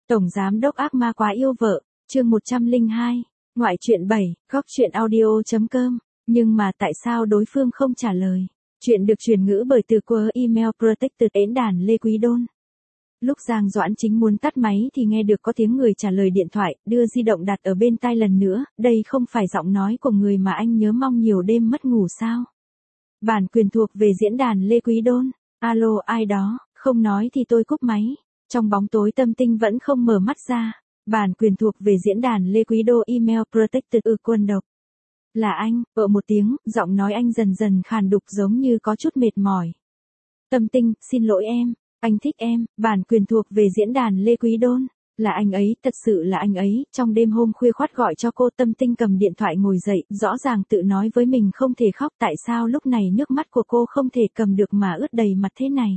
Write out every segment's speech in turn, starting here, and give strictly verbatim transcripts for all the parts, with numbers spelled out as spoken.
Tổng giám đốc ác ma quá yêu vợ, chương một trăm lẻ hai, ngoại truyện bảy, góc truyện audio.com, nhưng mà tại sao đối phương không trả lời? Chuyện được truyền ngữ bởi từ qua email protected đến đàn Lê Quý Đôn. Lúc Giang Doãn Chính muốn tắt máy thì nghe được có tiếng người trả lời điện thoại, đưa di động đặt ở bên tai lần nữa, đây không phải giọng nói của người mà anh nhớ mong nhiều đêm mất ngủ sao? Bản quyền thuộc về diễn đàn Lê Quý Đôn. Alo, ai đó, không nói thì tôi cúp máy. Trong bóng tối tâm tinh vẫn không mở mắt ra. Bản quyền thuộc về diễn đàn Lê Quý Đô email protected ư quân độc. Là anh, ở một tiếng, giọng nói anh dần dần khàn đục giống như có chút mệt mỏi. Tâm tinh, xin lỗi em, anh thích em, bản quyền thuộc về diễn đàn Lê Quý Đôn. Là anh ấy, thật sự là anh ấy, trong đêm hôm khuya khoắt gọi cho cô. Tâm tinh cầm điện thoại ngồi dậy, rõ ràng tự nói với mình không thể khóc, tại sao lúc này nước mắt của cô không thể cầm được mà ướt đầy mặt thế này.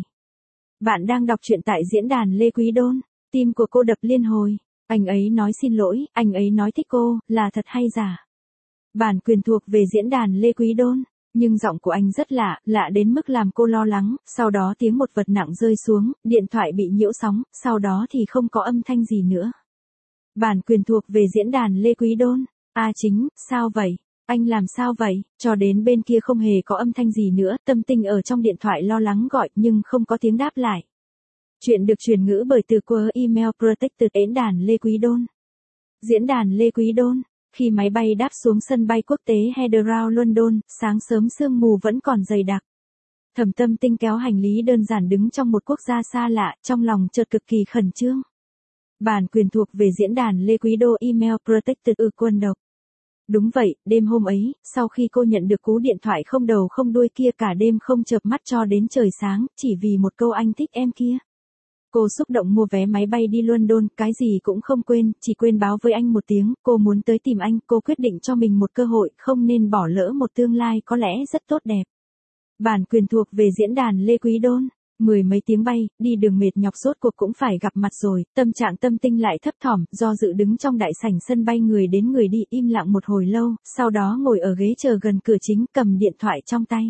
Bạn đang đọc truyện tại diễn đàn Lê Quý Đôn, tim của cô đập liên hồi, anh ấy nói xin lỗi, anh ấy nói thích cô, là thật hay giả? Bản quyền thuộc về diễn đàn Lê Quý Đôn, nhưng giọng của anh rất lạ, lạ đến mức làm cô lo lắng, sau đó tiếng một vật nặng rơi xuống, điện thoại bị nhiễu sóng, sau đó thì không có âm thanh gì nữa. Bản quyền thuộc về diễn đàn Lê Quý Đôn. A Chính, sao vậy? Anh làm sao vậy? Cho đến bên kia không hề có âm thanh gì nữa, tâm tinh ở trong điện thoại lo lắng gọi nhưng không có tiếng đáp lại. Chuyện được truyền ngữ bởi từ qua email protected đến đàn Lê Quý Đôn. Diễn đàn Lê Quý Đôn. Khi máy bay đáp xuống sân bay quốc tế Heathrow London, sáng sớm sương mù vẫn còn dày đặc. Thẩm Tâm Tinh kéo hành lý đơn giản đứng trong một quốc gia xa lạ, trong lòng chợt cực kỳ khẩn trương. Bản quyền thuộc về diễn đàn Lê Quý Đô email protected ư quân độc. Đúng vậy, đêm hôm ấy, sau khi cô nhận được cú điện thoại không đầu không đuôi kia cả đêm không chợp mắt cho đến trời sáng, chỉ vì một câu anh thích em kia. Cô xúc động mua vé máy bay đi London, cái gì cũng không quên, chỉ quên báo với anh một tiếng, cô muốn tới tìm anh, cô quyết định cho mình một cơ hội, không nên bỏ lỡ một tương lai có lẽ rất tốt đẹp. Bản quyền thuộc về diễn đàn Lê Quý Đôn. Mười mấy tiếng bay, đi đường mệt nhọc rốt cuộc cũng phải gặp mặt rồi, tâm trạng tâm tinh lại thấp thỏm, do dự đứng trong đại sảnh sân bay người đến người đi im lặng một hồi lâu, sau đó ngồi ở ghế chờ gần cửa chính cầm điện thoại trong tay.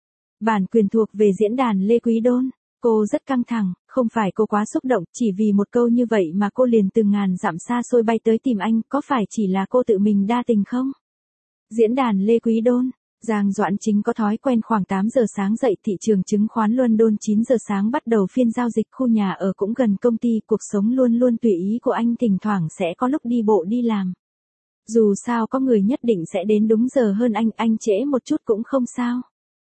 Bản quyền thuộc về diễn đàn Lê Quý Đôn. Cô rất căng thẳng, không phải cô quá xúc động, chỉ vì một câu như vậy mà cô liền từ ngàn dặm xa xôi bay tới tìm anh, có phải chỉ là cô tự mình đa tình không? Diễn đàn Lê Quý Đôn. Giang Doãn Chính có thói quen khoảng tám giờ sáng dậy, thị trường chứng khoán London chín giờ sáng bắt đầu phiên giao dịch, khu nhà ở cũng gần công ty, cuộc sống luôn luôn tùy ý của anh, thỉnh thoảng sẽ có lúc đi bộ đi làm. Dù sao có người nhất định sẽ đến đúng giờ hơn anh, anh trễ một chút cũng không sao.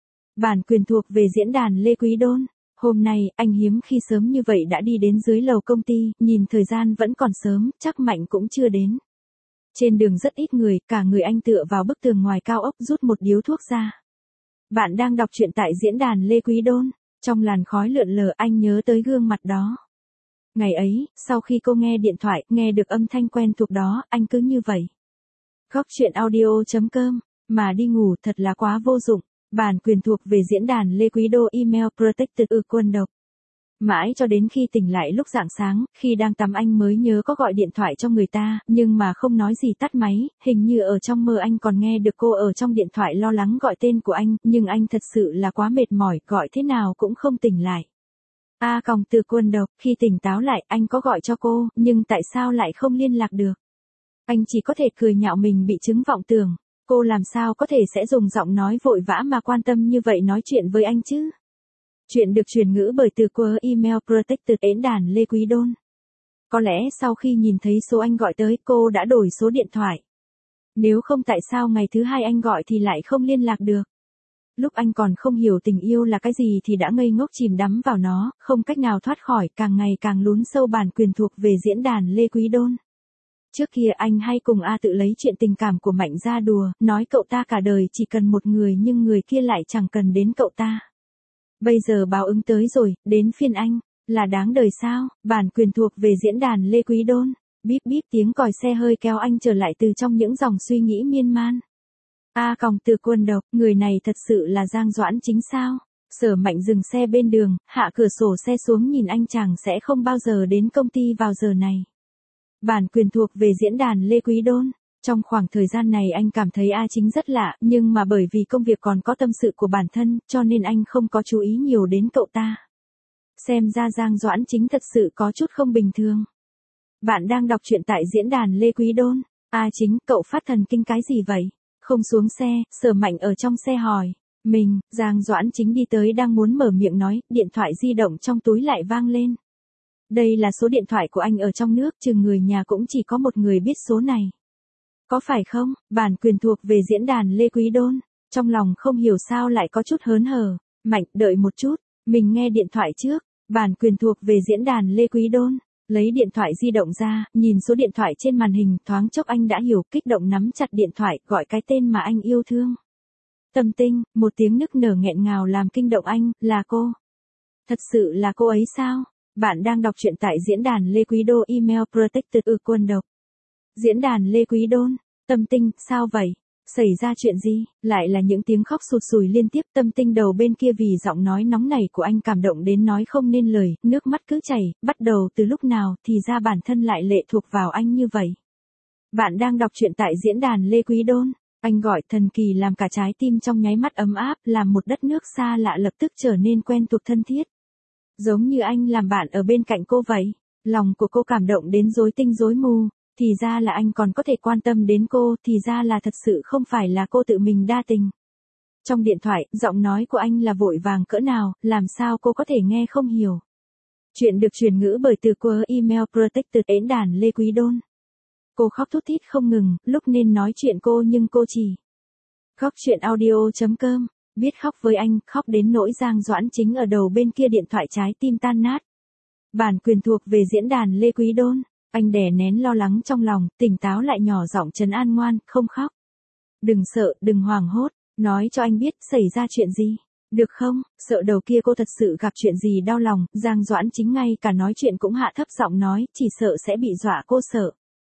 Bản quyền thuộc về diễn đàn Lê Quý Đôn. Hôm nay, anh hiếm khi sớm như vậy đã đi đến dưới lầu công ty, nhìn thời gian vẫn còn sớm, chắc Mạnh cũng chưa đến. Trên đường rất ít người, cả người anh tựa vào bức tường ngoài cao ốc rút một điếu thuốc ra. Bạn đang đọc truyện tại diễn đàn Lê Quý Đôn. Trong làn khói lượn lờ anh nhớ tới gương mặt đó. Ngày ấy, sau khi cô nghe điện thoại, nghe được âm thanh quen thuộc đó, anh cứ như vậy. Góc truyện audio.com, mà đi ngủ thật là quá vô dụng. Bản quyền thuộc về diễn đàn Lê Quý Đô email protected ư quân độc. Mãi cho đến khi tỉnh lại lúc rạng sáng, khi đang tắm anh mới nhớ có gọi điện thoại cho người ta, nhưng mà không nói gì tắt máy, hình như ở trong mơ anh còn nghe được cô ở trong điện thoại lo lắng gọi tên của anh, nhưng anh thật sự là quá mệt mỏi, gọi thế nào cũng không tỉnh lại. A còng từ quân độc, khi tỉnh táo lại anh có gọi cho cô, nhưng tại sao lại không liên lạc được? Anh chỉ có thể cười nhạo mình bị chứng vọng tưởng. Cô làm sao có thể sẽ dùng giọng nói vội vã mà quan tâm như vậy nói chuyện với anh chứ? Chuyện được truyền ngữ bởi từ qua email protected đến đàn Lê Quý Đôn. Có lẽ sau khi nhìn thấy số anh gọi tới cô đã đổi số điện thoại. Nếu không tại sao ngày thứ hai anh gọi thì lại không liên lạc được? Lúc anh còn không hiểu tình yêu là cái gì thì đã ngây ngốc chìm đắm vào nó, không cách nào thoát khỏi, càng ngày càng lún sâu. Bản quyền thuộc về diễn đàn Lê Quý Đôn. Trước kia anh hay cùng A tự lấy chuyện tình cảm của Mạnh ra đùa, nói cậu ta cả đời chỉ cần một người nhưng người kia lại chẳng cần đến cậu ta. Bây giờ báo ứng tới rồi, đến phiên anh, là đáng đời sao? Bản quyền thuộc về diễn đàn Lê Quý Đôn. Bíp bíp tiếng còi xe hơi kéo anh trở lại từ trong những dòng suy nghĩ miên man. A còng từ quân độc, người này thật sự là Giang Doãn Chính sao? Sở Mạnh dừng xe bên đường, hạ cửa sổ xe xuống nhìn anh, chàng sẽ không bao giờ đến công ty vào giờ này. Bản quyền thuộc về diễn đàn Lê Quý Đôn. Trong khoảng thời gian này anh cảm thấy A Chính rất lạ, nhưng mà bởi vì công việc còn có tâm sự của bản thân, cho nên anh không có chú ý nhiều đến cậu ta. Xem ra Giang Doãn Chính thật sự có chút không bình thường. Bạn đang đọc truyện tại diễn đàn Lê Quý Đôn. A Chính, cậu phát thần kinh cái gì vậy? Không xuống xe, Sở Mạnh ở trong xe hỏi. Mình, Giang Doãn Chính đi tới đang muốn mở miệng nói, điện thoại di động trong túi lại vang lên. Đây là số điện thoại của anh ở trong nước, chừng người nhà cũng chỉ có một người biết số này. Có phải không? Bản quyền thuộc về diễn đàn Lê Quý Đôn. Trong lòng không hiểu sao lại có chút hớn hở. Mạnh, đợi một chút, mình nghe điện thoại trước. Bản quyền thuộc về diễn đàn Lê Quý Đôn. Lấy điện thoại di động ra, nhìn số điện thoại trên màn hình, thoáng chốc anh đã hiểu, kích động nắm chặt điện thoại, gọi cái tên mà anh yêu thương. Tâm Tinh, một tiếng nức nở nghẹn ngào làm kinh động anh, là cô. Thật sự là cô ấy sao? Bạn đang đọc truyện tại diễn đàn Lê Quý Đô email protected ư quân độc. Diễn đàn Lê Quý Đôn, Tâm Tinh, sao vậy? Xảy ra chuyện gì? Lại là những tiếng khóc sụt sùi liên tiếp. Tâm Tinh đầu bên kia vì giọng nói nóng nảy của anh cảm động đến nói không nên lời, nước mắt cứ chảy, bắt đầu từ lúc nào thì ra bản thân lại lệ thuộc vào anh như vậy. Bạn đang đọc truyện tại diễn đàn Lê Quý Đôn. Anh gọi thần kỳ làm cả trái tim trong nháy mắt ấm áp, làm một đất nước xa lạ lập tức trở nên quen thuộc thân thiết. Giống như anh làm bạn ở bên cạnh cô vậy. Lòng của cô cảm động đến rối tinh rối mù. Thì ra là anh còn có thể quan tâm đến cô, thì ra là thật sự không phải là cô tự mình đa tình. Trong điện thoại, giọng nói của anh là vội vàng cỡ nào, làm sao cô có thể nghe không hiểu. Chuyện được truyền ngữ bởi từ qua email protected diễn đàn Lê Quý Đôn. Cô khóc thút thít không ngừng, lúc nên nói chuyện cô nhưng cô chỉ khóc. Chuyện audio chấm com, biết khóc với anh, khóc đến nỗi Giang Doãn Chính ở đầu bên kia điện thoại trái tim tan nát. Bản quyền thuộc về diễn đàn Lê Quý Đôn. Anh đè nén lo lắng trong lòng, tỉnh táo lại nhỏ giọng trấn an ngoan, không khóc. Đừng sợ, đừng hoảng hốt, nói cho anh biết xảy ra chuyện gì. Được không? Sợ đầu kia cô thật sự gặp chuyện gì đau lòng, Giang Doãn Chính ngay cả nói chuyện cũng hạ thấp giọng nói, chỉ sợ sẽ bị dọa cô sợ.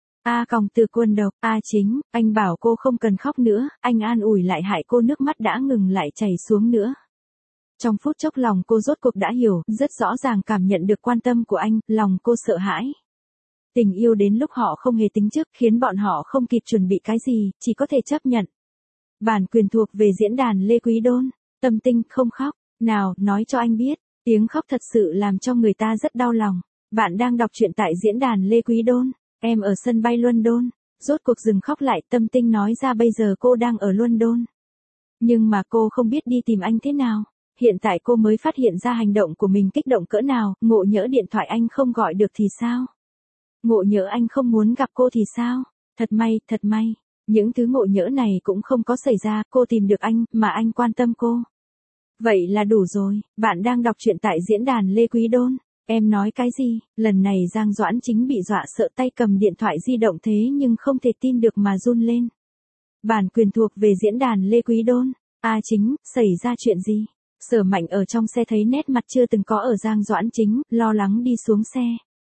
A còng từ quân độc, A Chính, anh bảo cô không cần khóc nữa, anh an ủi lại hại cô nước mắt đã ngừng lại chảy xuống nữa. Trong phút chốc lòng cô rốt cuộc đã hiểu, rất rõ ràng cảm nhận được quan tâm của anh, lòng cô sợ hãi. Tình yêu đến lúc họ không hề tính trước, khiến bọn họ không kịp chuẩn bị cái gì, chỉ có thể chấp nhận. Bản quyền thuộc về diễn đàn Lê Quý Đôn. Tâm Tinh, không khóc. Nào, nói cho anh biết. Tiếng khóc thật sự làm cho người ta rất đau lòng. Bạn đang đọc truyện tại diễn đàn Lê Quý Đôn. Em ở sân bay London. Rốt cuộc dừng khóc lại, Tâm Tinh nói ra bây giờ cô đang ở London. Nhưng mà cô không biết đi tìm anh thế nào. Hiện tại cô mới phát hiện ra hành động của mình kích động cỡ nào, ngộ nhỡ điện thoại anh không gọi được thì sao? Ngộ nhỡ anh không muốn gặp cô thì sao? Thật may, thật may. Những thứ ngộ nhỡ này cũng không có xảy ra, cô tìm được anh, mà anh quan tâm cô. Vậy là đủ rồi, bạn đang đọc truyện tại diễn đàn Lê Quý Đôn. Em nói cái gì? Lần này Giang Doãn Chính bị dọa sợ tay cầm điện thoại di động thế nhưng không thể tin được mà run lên. Bản quyền thuộc về diễn đàn Lê Quý Đôn. A Chính, xảy ra chuyện gì? Sở Mạnh ở trong xe thấy nét mặt chưa từng có ở Giang Doãn Chính, lo lắng đi xuống xe.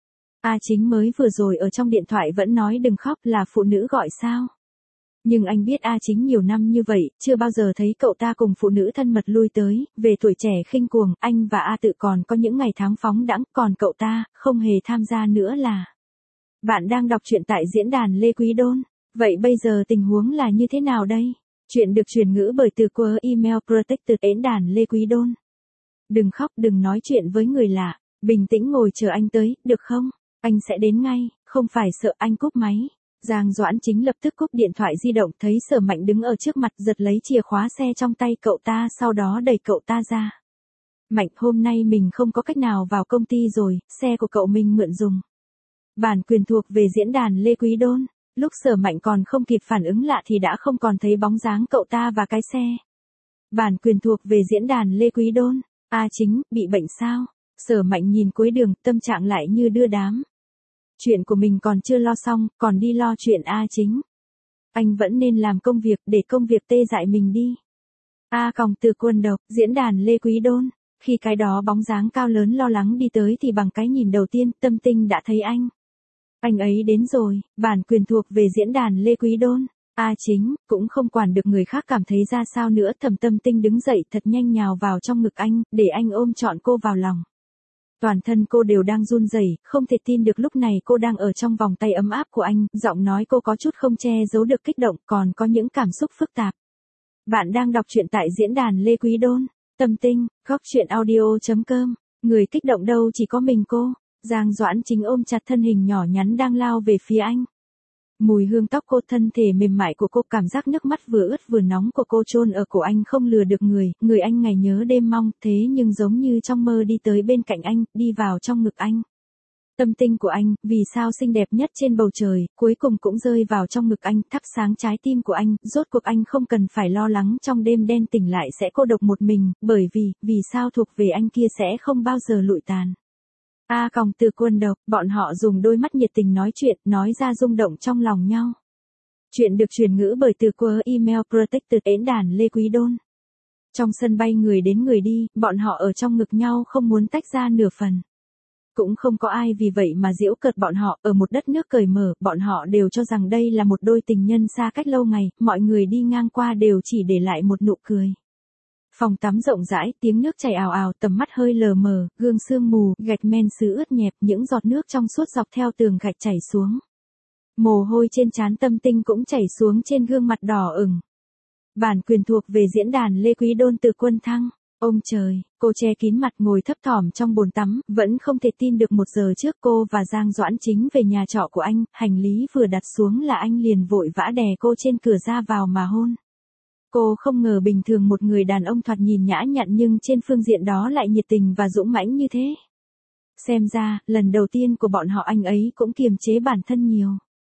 A Chính mới vừa rồi ở trong điện thoại vẫn nói đừng khóc, là phụ nữ gọi sao? Nhưng anh biết A Chính nhiều năm như vậy, chưa bao giờ thấy cậu ta cùng phụ nữ thân mật lui tới, về tuổi trẻ khinh cuồng, anh và A Tự còn có những ngày tháng phóng đãng, còn cậu ta, không hề tham gia nữa là. Bạn đang đọc truyện tại diễn đàn Lê Quý Đôn. Vậy bây giờ tình huống là như thế nào đây? Chuyện được truyền ngữ bởi từ qua email protected diễn đàn Lê Quý Đôn. Đừng khóc, đừng nói chuyện với người lạ, bình tĩnh ngồi chờ anh tới, được không? Anh sẽ đến ngay, không phải sợ. Anh cúp máy. Giang Doãn Chính lập tức cúp điện thoại di động, thấy Sở Mạnh đứng ở trước mặt, giật lấy chìa khóa xe trong tay cậu ta, sau đó đẩy cậu ta ra. Mạnh, hôm nay mình không có cách nào vào công ty rồi, xe của cậu mình mượn dùng. Bản quyền thuộc về diễn đàn Lê Quý Đôn. Lúc Sở Mạnh còn không kịp phản ứng lại thì đã không còn thấy bóng dáng cậu ta và cái xe. Bản quyền thuộc về diễn đàn Lê Quý Đôn. A Chính, bị bệnh sao? Sở Mạnh nhìn cuối đường, tâm trạng lại như đưa đám. Chuyện của mình còn chưa lo xong, còn đi lo chuyện A Chính. Anh vẫn nên làm công việc, để công việc tê dại mình đi. A còng từ quân độc, diễn đàn Lê Quý Đôn. Khi cái đó bóng dáng cao lớn lo lắng đi tới thì bằng cái nhìn đầu tiên, Tâm Tinh đã thấy anh. Anh ấy đến rồi, bản quyền thuộc về diễn đàn Lê Quý Đôn. A Chính, cũng không quản được người khác cảm thấy ra sao nữa, thầm Tâm Tinh đứng dậy thật nhanh nhào vào trong ngực anh, để anh ôm trọn cô vào lòng. Toàn thân cô đều đang run rẩy, không thể tin được lúc này cô đang ở trong vòng tay ấm áp của anh, giọng nói cô có chút không che giấu được kích động, còn có những cảm xúc phức tạp. Bạn đang đọc truyện tại diễn đàn Lê Quý Đôn. Tâm Tinh, góc truyện audio chấm com. Người kích động đâu chỉ có mình cô. Giang Doãn Chính ôm chặt thân hình nhỏ nhắn đang lao về phía anh. Mùi hương tóc cô, thân thể mềm mại của cô, cảm giác nước mắt vừa ướt vừa nóng của cô chôn ở cổ anh không lừa được người, người anh ngày nhớ đêm mong, thế nhưng giống như trong mơ đi tới bên cạnh anh, đi vào trong ngực anh. Tâm tinh của anh, vì sao xinh đẹp nhất trên bầu trời, cuối cùng cũng rơi vào trong ngực anh, thắp sáng trái tim của anh, rốt cuộc anh không cần phải lo lắng trong đêm đen tỉnh lại sẽ cô độc một mình, bởi vì, vì sao thuộc về anh kia sẽ không bao giờ lụi tàn. A còng từ quân độc, bọn họ dùng đôi mắt nhiệt tình nói chuyện, nói ra rung động trong lòng nhau. Chuyện được truyền ngữ bởi từ Quơ Email Protected Diễn đàn Lê Quý Đôn. Trong sân bay người đến người đi, bọn họ ở trong ngực nhau không muốn tách ra nửa phần. Cũng không có ai vì vậy mà giễu cợt bọn họ, ở một đất nước cởi mở, bọn họ đều cho rằng đây là một đôi tình nhân xa cách lâu ngày, mọi người đi ngang qua đều chỉ để lại một nụ cười. Phòng tắm rộng rãi, tiếng nước chảy ào ào, tầm mắt hơi lờ mờ, gương sương mù, gạch men sứ ướt nhẹp, những giọt nước trong suốt dọc theo tường gạch chảy xuống. Mồ hôi trên trán Tâm Tinh cũng chảy xuống trên gương mặt đỏ ửng. Bản quyền thuộc về diễn đàn Lê Quý Đôn từ Quân Thăng. Ông trời, cô che kín mặt ngồi thấp thỏm trong bồn tắm, vẫn không thể tin được một giờ trước cô và Giang Doãn Chính về nhà trọ của anh, hành lý vừa đặt xuống là anh liền vội vã đè cô trên cửa ra vào mà hôn. Cô không ngờ bình thường một người đàn ông thoạt nhìn nhã nhặn nhưng trên phương diện đó lại nhiệt tình và dũng mãnh như thế. Xem ra, lần đầu tiên của bọn họ anh ấy cũng kiềm chế bản thân nhiều.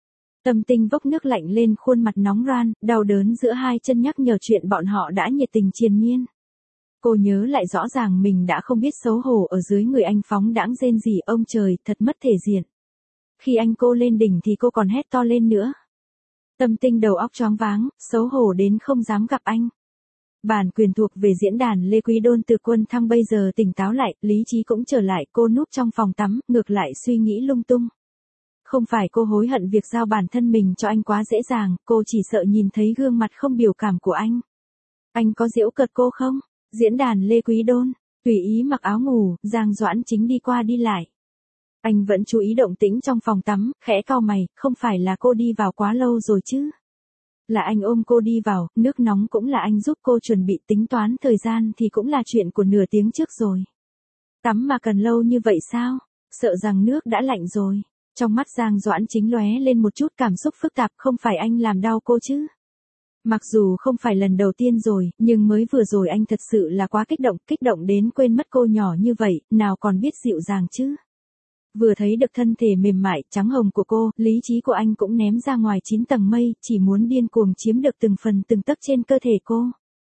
Tâm Tinh vốc nước lạnh lên khuôn mặt nóng ran, đau đớn giữa hai chân nhắc nhở chuyện bọn họ đã nhiệt tình triền miên. Cô nhớ lại rõ ràng mình đã không biết xấu hổ ở dưới người anh phóng đãng rên rỉ, ông trời, thật mất thể diện. Khi anh cô lên đỉnh thì cô còn hét to lên nữa. Tâm Tinh đầu óc choáng váng, xấu hổ đến không dám gặp anh. Bản quyền thuộc về diễn đàn Lê Quý Đôn từ Quân Thăng bây giờ tỉnh táo lại, lý trí cũng trở lại, cô núp trong phòng tắm, ngược lại suy nghĩ lung tung. Không phải cô hối hận việc giao bản thân mình cho anh quá dễ dàng, cô chỉ sợ nhìn thấy gương mặt không biểu cảm của anh. Anh có giễu cợt cô không? Diễn đàn Lê Quý Đôn, tùy ý mặc áo ngủ, Giang Doãn Chính đi qua đi lại. Anh vẫn chú ý động tĩnh trong phòng tắm, khẽ cau mày, không phải là cô đi vào quá lâu rồi chứ? Là anh ôm cô đi vào, nước nóng cũng là anh giúp cô chuẩn bị, tính toán thời gian thì cũng là chuyện của nửa tiếng trước rồi. Tắm mà cần lâu như vậy sao? Sợ rằng nước đã lạnh rồi. Trong mắt Giang Doãn Chính lóe lên một chút cảm xúc phức tạp, không phải anh làm đau cô chứ? Mặc dù không phải lần đầu tiên rồi, nhưng mới vừa rồi anh thật sự là quá kích động, kích động đến quên mất cô nhỏ như vậy, nào còn biết dịu dàng chứ. Vừa thấy được thân thể mềm mại, trắng hồng của cô, lý trí của anh cũng ném ra ngoài chín tầng mây, chỉ muốn điên cuồng chiếm được từng phần từng tấc trên cơ thể cô.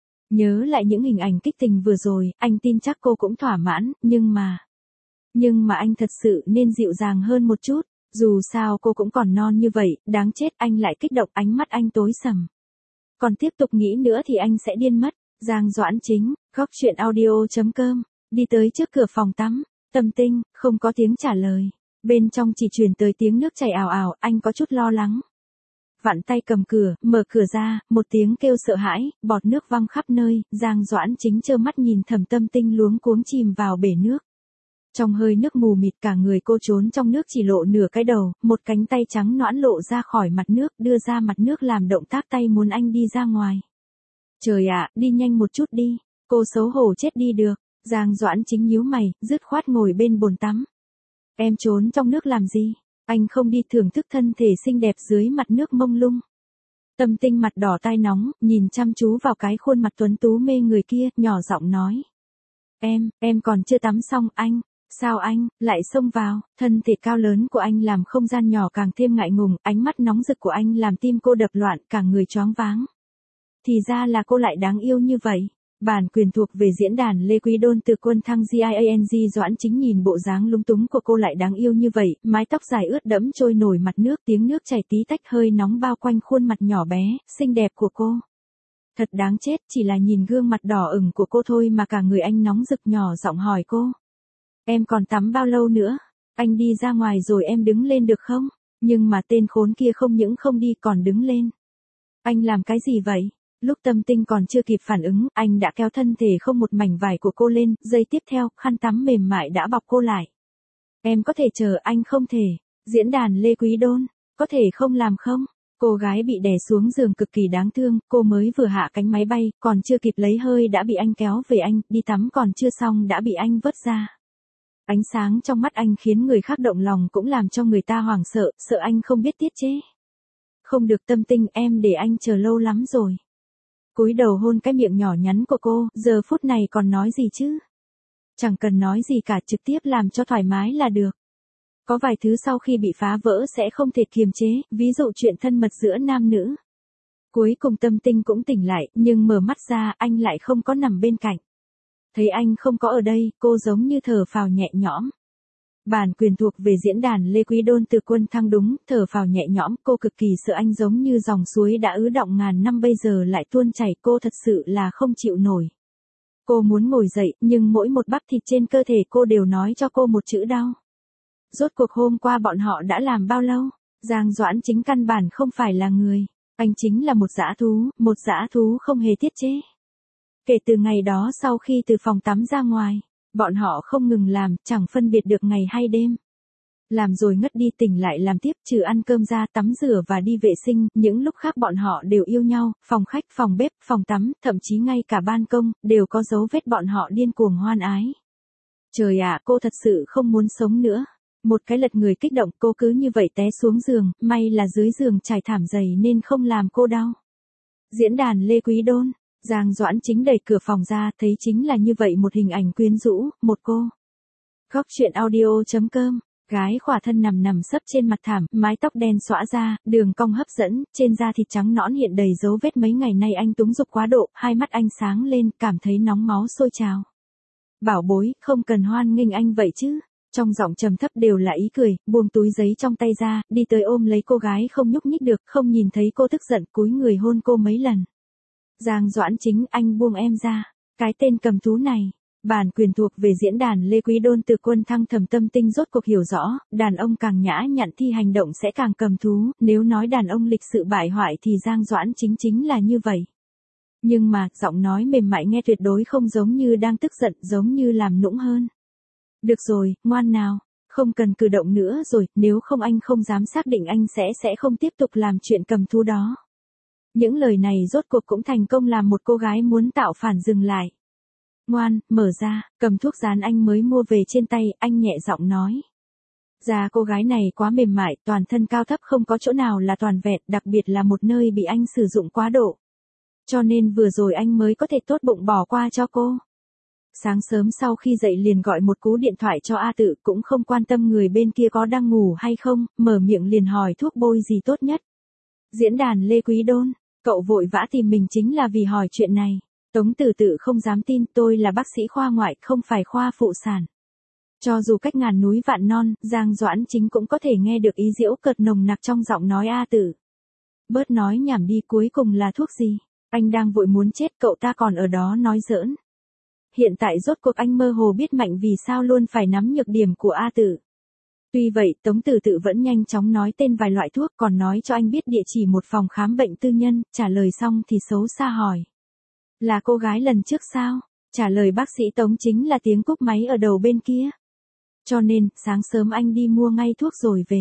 Nhớ lại những hình ảnh kích tình vừa rồi, anh tin chắc cô cũng thỏa mãn, nhưng mà... Nhưng mà anh thật sự nên dịu dàng hơn một chút, dù sao cô cũng còn non như vậy, đáng chết, anh lại kích động, ánh mắt anh tối sầm. Còn tiếp tục nghĩ nữa thì anh sẽ điên mất. Giang Doãn Chính, góc chuyện audio chấm com, đi tới trước cửa phòng tắm. Tâm Tinh, không có tiếng trả lời. Bên trong chỉ truyền tới tiếng nước chảy ào ào, anh có chút lo lắng. Vặn tay cầm cửa, mở cửa ra, một tiếng kêu sợ hãi, bọt nước văng khắp nơi, Giang Doãn Chính trơ mắt nhìn thầm Tâm Tinh luống cuống chìm vào bể nước. Trong hơi nước mù mịt cả người cô trốn trong nước chỉ lộ nửa cái đầu, một cánh tay trắng nõn lộ ra khỏi mặt nước, đưa ra mặt nước làm động tác tay muốn anh đi ra ngoài. Trời ạ, đi nhanh một chút đi, cô xấu hổ chết đi được. Giang Doãn Chính nhíu mày, dứt khoát ngồi bên bồn tắm. Em trốn trong nước làm gì? Anh không đi thưởng thức thân thể xinh đẹp dưới mặt nước mông lung. Tâm Tinh mặt đỏ tai nóng, nhìn chăm chú vào cái khuôn mặt tuấn tú mê người kia, nhỏ giọng nói. Em, em còn chưa tắm xong, anh. Sao anh, lại xông vào? Thân thể cao lớn của anh làm không gian nhỏ càng thêm ngại ngùng, ánh mắt nóng rực của anh làm tim cô đập loạn, cả người choáng váng. Thì ra là cô lại đáng yêu như vậy. Bản quyền thuộc về diễn đàn Lê Quý Đôn từ Quân Thăng. Giang Doãn Chính nhìn bộ dáng lúng túng của cô lại đáng yêu như vậy, mái tóc dài ướt đẫm trôi nổi mặt nước, tiếng nước chảy tí tách, hơi nóng bao quanh khuôn mặt nhỏ bé, xinh đẹp của cô. Thật đáng chết, chỉ là nhìn gương mặt đỏ ửng của cô thôi mà cả người anh nóng rực, nhỏ giọng hỏi cô. Em còn tắm bao lâu nữa? Anh đi ra ngoài rồi em đứng lên được không? Nhưng mà tên khốn kia không những không đi còn đứng lên. Anh làm cái gì vậy? Lúc Tâm Tinh còn chưa kịp phản ứng, anh đã kéo thân thể không một mảnh vải của cô lên, giây tiếp theo, khăn tắm mềm mại đã bọc cô lại. Em có thể chờ, anh không thể. Diễn đàn Lê Quý Đôn, có thể không làm không? Cô gái bị đè xuống giường cực kỳ đáng thương, cô mới vừa hạ cánh máy bay, còn chưa kịp lấy hơi đã bị anh kéo về, anh, đi tắm còn chưa xong đã bị anh vớt ra. Ánh sáng trong mắt anh khiến người khác động lòng cũng làm cho người ta hoảng sợ, sợ anh không biết tiết chế. Không được Tâm Tinh, em để anh chờ lâu lắm rồi. Cúi đầu hôn cái miệng nhỏ nhắn của cô, giờ phút này còn nói gì chứ? Chẳng cần nói gì cả, trực tiếp làm cho thoải mái là được. Có vài thứ sau khi bị phá vỡ sẽ không thể kiềm chế, ví dụ chuyện thân mật giữa nam nữ. Cuối cùng Tâm Tinh cũng tỉnh lại, nhưng mở mắt ra, anh lại không có nằm bên cạnh. Thấy anh không có ở đây, cô giống như thở phào nhẹ nhõm. Bản quyền thuộc về diễn đàn Lê Quý Đôn từ Quân Thăng đúng, thở phào nhẹ nhõm, cô cực kỳ sợ anh giống như dòng suối đã ứ đọng ngàn năm bây giờ lại tuôn chảy, cô thật sự là không chịu nổi. Cô muốn ngồi dậy, nhưng mỗi một bắp thịt trên cơ thể cô đều nói cho cô một chữ đau. Rốt cuộc hôm qua bọn họ đã làm bao lâu? Giang Doãn Chính căn bản không phải là người. Anh chính là một dã thú, một dã thú không hề tiết chế. Kể từ ngày đó sau khi từ phòng tắm ra ngoài, bọn họ không ngừng làm, chẳng phân biệt được ngày hay đêm. Làm rồi ngất đi tỉnh lại làm tiếp, trừ ăn cơm ra, tắm rửa và đi vệ sinh, những lúc khác bọn họ đều yêu nhau, phòng khách, phòng bếp, phòng tắm, thậm chí ngay cả ban công, đều có dấu vết bọn họ điên cuồng hoan ái. Trời ạ, cô thật sự không muốn sống nữa. Một cái lật người kích động, cô cứ như vậy té xuống giường, may là dưới giường trải thảm dày nên không làm cô đau. Diễn đàn Lê Quý Đôn, Giang Doãn Chính đẩy cửa phòng ra, thấy chính là như vậy một hình ảnh quyến rũ, một cô. Góc truyện audio chấm com, gái khỏa thân nằm nằm sấp trên mặt thảm, mái tóc đen xõa ra, đường cong hấp dẫn, trên da thịt trắng nõn hiện đầy dấu vết mấy ngày nay anh túng dục quá độ, hai mắt anh sáng lên, cảm thấy nóng máu sôi trào. Bảo bối, không cần hoan nghênh anh vậy chứ. Trong giọng trầm thấp đều là ý cười, buông túi giấy trong tay ra, đi tới ôm lấy cô gái không nhúc nhích được, không nhìn thấy cô tức giận, cúi người hôn cô mấy lần. Giang Doãn Chính, anh buông em ra. Cái tên cầm thú này. Bản quyền thuộc về diễn đàn Lê Quý Đôn từ Quân Thăng. Thẩm Tâm Tinh rốt cuộc hiểu rõ, đàn ông càng nhã nhặn thì hành động sẽ càng cầm thú, nếu nói đàn ông lịch sự bại hoại thì Giang Doãn Chính chính là như vậy. Nhưng mà, giọng nói mềm mại nghe tuyệt đối không giống như đang tức giận, giống như làm nũng hơn. Được rồi, ngoan nào, không cần cử động nữa rồi, nếu không anh không dám xác định anh sẽ sẽ không tiếp tục làm chuyện cầm thú đó. Những lời này rốt cuộc cũng thành công làm một cô gái muốn tạo phản dừng lại. Ngoan, mở ra, cầm thuốc dán anh mới mua về trên tay, anh nhẹ giọng nói. Da cô gái này quá mềm mại, toàn thân cao thấp không có chỗ nào là toàn vẹn, đặc biệt là một nơi bị anh sử dụng quá độ. Cho nên vừa rồi anh mới có thể tốt bụng bỏ qua cho cô. Sáng sớm sau khi dậy liền gọi một cú điện thoại cho A Tự, cũng không quan tâm người bên kia có đang ngủ hay không, mở miệng liền hỏi thuốc bôi gì tốt nhất. Diễn đàn Lê Quý Đôn, cậu vội vã tìm mình chính là vì hỏi chuyện này. Tống Tử Tự không dám tin, tôi là bác sĩ khoa ngoại, không phải khoa phụ sản. Cho dù cách ngàn núi vạn non, Giang Doãn Chính cũng có thể nghe được ý giễu cợt nồng nặc trong giọng nói A Tự. Bớt nói nhảm đi, cuối cùng là thuốc gì? Anh đang vội muốn chết, cậu ta còn ở đó nói giỡn. Hiện tại rốt cuộc anh mơ hồ biết Mạnh vì sao luôn phải nắm nhược điểm của A Tự. Tuy vậy, Tống Tử Tự vẫn nhanh chóng nói tên vài loại thuốc, còn nói cho anh biết địa chỉ một phòng khám bệnh tư nhân, trả lời xong thì xấu xa hỏi. Là cô gái lần trước sao? Trả lời bác sĩ Tống chính là tiếng cúp máy ở đầu bên kia. Cho nên, sáng sớm anh đi mua ngay thuốc rồi về.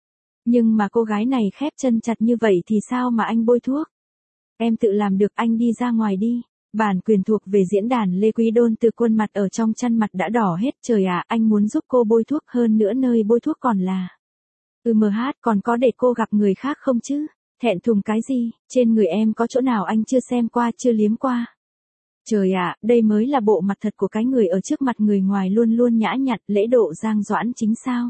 Nhưng mà cô gái này khép chân chặt như vậy thì sao mà anh bôi thuốc? Em tự làm được, anh đi ra ngoài đi. Bản quyền thuộc về diễn đàn Lê Quý Đôn từ Quân mặt ở trong chăn mặt đã đỏ hết, trời ạ, anh muốn giúp cô bôi thuốc, hơn nữa nơi bôi thuốc còn là. Ừ mh, còn có để cô gặp người khác không chứ? Thẹn thùng cái gì, trên người em có chỗ nào anh chưa xem qua, chưa liếm qua? Trời ạ, đây mới là bộ mặt thật của cái người ở trước mặt người ngoài luôn luôn nhã nhặn, lễ độ Giang Doãn Chính sao?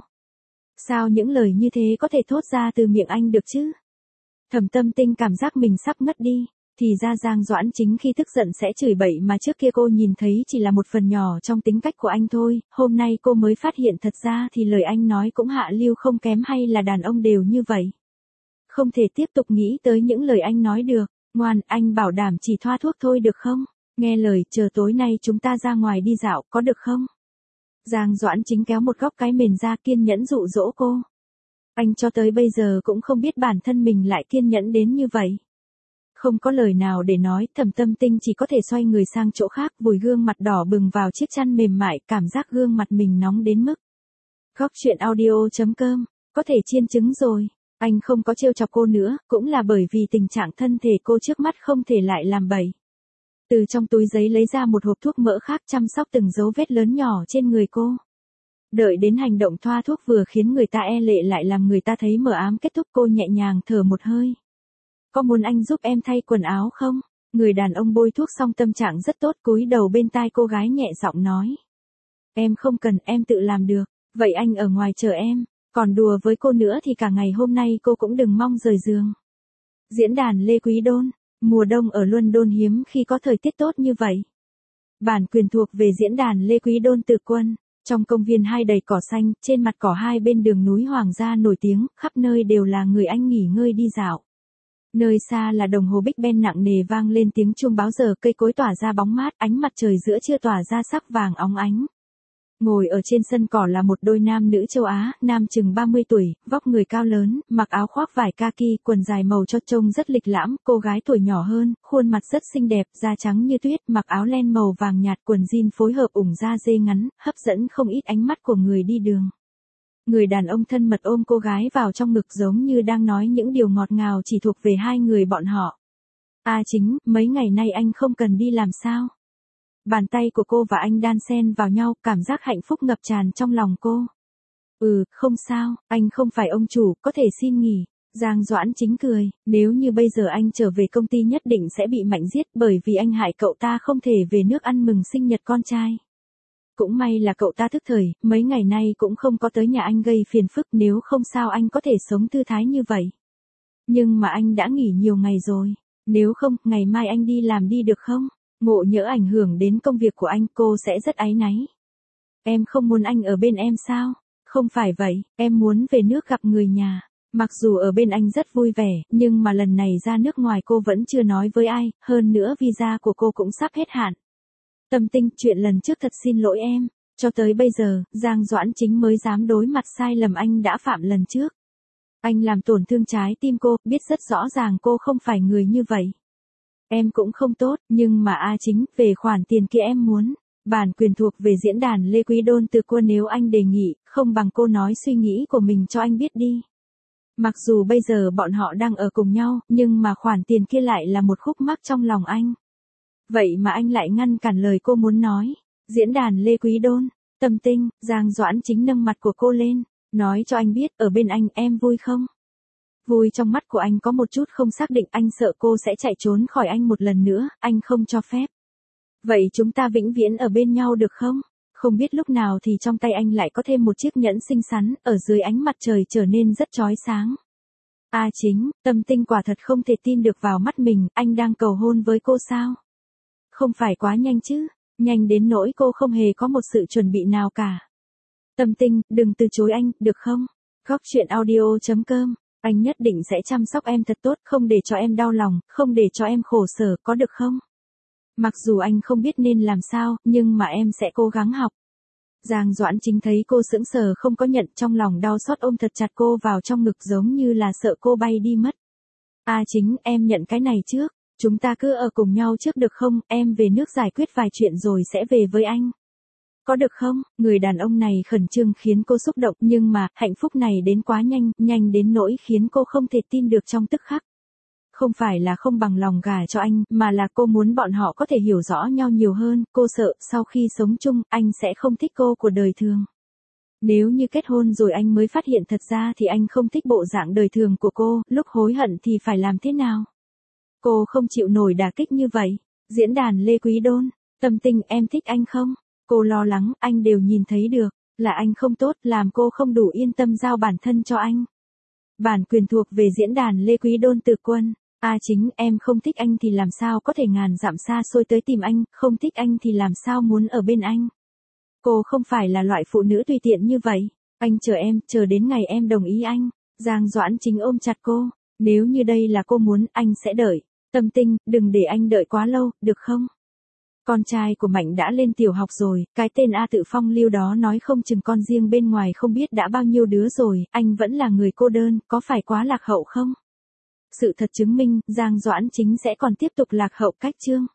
Sao những lời như thế có thể thốt ra từ miệng anh được chứ? Thẩm Tâm Tinh cảm giác mình sắp ngất đi. Thì ra Giang Doãn Chính khi tức giận sẽ chửi bậy mà trước kia cô nhìn thấy chỉ là một phần nhỏ trong tính cách của anh thôi, hôm nay cô mới phát hiện thật ra thì lời anh nói cũng hạ lưu không kém, hay là đàn ông đều như vậy. Không thể tiếp tục nghĩ tới những lời anh nói được, ngoan, anh bảo đảm chỉ thoa thuốc thôi được không? Nghe lời, chờ tối nay chúng ta ra ngoài đi dạo, có được không? Giang Doãn Chính kéo một góc cái mền ra kiên nhẫn dụ dỗ cô. Anh cho tới bây giờ cũng không biết bản thân mình lại kiên nhẫn đến như vậy. Không có lời nào để nói, Thẩm Tâm Tinh chỉ có thể xoay người sang chỗ khác, vùi gương mặt đỏ bừng vào chiếc chăn mềm mại, cảm giác gương mặt mình nóng đến mức. Góc truyện audio chấm com, có thể chiên trứng rồi. Anh không có trêu chọc cô nữa, cũng là bởi vì tình trạng thân thể cô trước mắt không thể lại làm bậy. Từ trong túi giấy lấy ra một hộp thuốc mỡ khác, chăm sóc từng dấu vết lớn nhỏ trên người cô. Đợi đến hành động thoa thuốc vừa khiến người ta e lệ lại làm người ta thấy mờ ám kết thúc, cô nhẹ nhàng thở một hơi. Có muốn anh giúp em thay quần áo không? Người đàn ông bôi thuốc xong tâm trạng rất tốt, cúi đầu bên tai cô gái nhẹ giọng nói. Em không cần, em tự làm được. Vậy anh ở ngoài chờ em. Còn đùa với cô nữa thì cả ngày hôm nay cô cũng đừng mong rời giường. Diễn đàn Lê Quý Đôn. Mùa đông ở London hiếm khi có thời tiết tốt như vậy. Bản quyền thuộc về diễn đàn Lê Quý Đôn Từ Quân. Trong công viên hai đầy cỏ xanh, trên mặt cỏ hai bên đường núi Hoàng gia nổi tiếng, khắp nơi đều là người Anh nghỉ ngơi đi dạo. Nơi xa là đồng hồ Big Ben nặng nề vang lên tiếng chuông báo giờ, cây cối tỏa ra bóng mát, ánh mặt trời giữa trưa tỏa ra sắc vàng óng ánh. Ngồi ở trên sân cỏ là một đôi nam nữ châu Á, nam chừng ba mươi tuổi, vóc người cao lớn, mặc áo khoác vải kaki, quần dài màu cho trông rất lịch lãm, cô gái tuổi nhỏ hơn, khuôn mặt rất xinh đẹp, da trắng như tuyết, mặc áo len màu vàng nhạt, quần jean phối hợp ủng da dê ngắn, hấp dẫn không ít ánh mắt của người đi đường. Người đàn ông thân mật ôm cô gái vào trong ngực giống như đang nói những điều ngọt ngào chỉ thuộc về hai người bọn họ. À chính, mấy ngày nay anh không cần đi làm sao? Bàn tay của cô và anh đan xen vào nhau, cảm giác hạnh phúc ngập tràn trong lòng cô. Ừ, không sao, anh không phải ông chủ, có thể xin nghỉ. Giang Doãn Chính cười, nếu như bây giờ anh trở về công ty nhất định sẽ bị Mạnh giết bởi vì anh hại cậu ta không thể về nước ăn mừng sinh nhật con trai. Cũng may là cậu ta thức thời, mấy ngày nay cũng không có tới nhà anh gây phiền phức, nếu không sao anh có thể sống thư thái như vậy. Nhưng mà anh đã nghỉ nhiều ngày rồi, nếu không, ngày mai anh đi làm đi được không? Ngộ nhỡ ảnh hưởng đến công việc của anh, cô sẽ rất áy náy. Em không muốn anh ở bên em sao? Không phải vậy, em muốn về nước gặp người nhà. Mặc dù ở bên anh rất vui vẻ, nhưng mà lần này ra nước ngoài cô vẫn chưa nói với ai, hơn nữa visa của cô cũng sắp hết hạn. Tâm Tinh, chuyện lần trước thật xin lỗi em. Cho tới bây giờ, Giang Doãn Chính mới dám đối mặt sai lầm anh đã phạm lần trước. Anh làm tổn thương trái tim cô, biết rất rõ ràng cô không phải người như vậy. Em cũng không tốt, nhưng mà A Chính, về khoản tiền kia em muốn. Bản quyền thuộc về diễn đàn Lê Quý Đôn Từ Quân, nếu anh đề nghị, không bằng cô nói suy nghĩ của mình cho anh biết đi. Mặc dù bây giờ bọn họ đang ở cùng nhau, nhưng mà khoản tiền kia lại là một khúc mắc trong lòng anh. Vậy mà anh lại ngăn cản lời cô muốn nói. Diễn đàn Lê Quý Đôn, Tâm Tinh, Giang Doãn Chính nâng mặt của cô lên, nói cho anh biết, ở bên anh, em vui không? Vui trong mắt của anh có một chút không xác định, anh sợ cô sẽ chạy trốn khỏi anh một lần nữa, anh không cho phép. Vậy chúng ta vĩnh viễn ở bên nhau được không? Không biết lúc nào thì trong tay anh lại có thêm một chiếc nhẫn xinh xắn, ở dưới ánh mặt trời trở nên rất chói sáng. A Chính, Tâm Tinh quả thật không thể tin được vào mắt mình, anh đang cầu hôn với cô sao? Không phải quá nhanh chứ, nhanh đến nỗi cô không hề có một sự chuẩn bị nào cả. Tâm Tinh, đừng từ chối anh, được không? Góc chuyện audio chấm com, anh nhất định sẽ chăm sóc em thật tốt, không để cho em đau lòng, không để cho em khổ sở, có được không? Mặc dù anh không biết nên làm sao, nhưng mà em sẽ cố gắng học. Giang Doãn Chính thấy cô sững sờ không có nhận, trong lòng đau xót ôm thật chặt cô vào trong ngực giống như là sợ cô bay đi mất. A Chính, em nhận cái này trước. Chúng ta cứ ở cùng nhau trước được không, em về nước giải quyết vài chuyện rồi sẽ về với anh. Có được không? Người đàn ông này khẩn trương khiến cô xúc động, nhưng mà, hạnh phúc này đến quá nhanh, nhanh đến nỗi khiến cô không thể tin được trong tức khắc. Không phải là không bằng lòng gả cho anh, mà là cô muốn bọn họ có thể hiểu rõ nhau nhiều hơn, cô sợ, sau khi sống chung, anh sẽ không thích cô của đời thường. Nếu như kết hôn rồi anh mới phát hiện thật ra thì anh không thích bộ dạng đời thường của cô, lúc hối hận thì phải làm thế nào? Cô không chịu nổi đả kích như vậy. Diễn đàn Lê Quý Đôn, Tâm Tinh, em thích anh không? Cô lo lắng, anh đều nhìn thấy được, là anh không tốt, làm cô không đủ yên tâm giao bản thân cho anh. Bản quyền thuộc về diễn đàn Lê Quý Đôn Từ Quân. A Chính, em không thích anh thì làm sao có thể ngàn dặm xa xôi tới tìm anh, không thích anh thì làm sao muốn ở bên anh. Cô không phải là loại phụ nữ tùy tiện như vậy. Anh chờ em, chờ đến ngày em đồng ý anh. Giang Doãn Chính ôm chặt cô. Nếu như đây là cô muốn, anh sẽ đợi. Tâm Tinh, đừng để anh đợi quá lâu, được không? Con trai của Mạnh đã lên tiểu học rồi, cái tên A Tự Phong lưu đó nói không chừng con riêng bên ngoài không biết đã bao nhiêu đứa rồi, anh vẫn là người cô đơn, có phải quá lạc hậu không? Sự thật chứng minh, Giang Doãn Chính sẽ còn tiếp tục lạc hậu cách chương.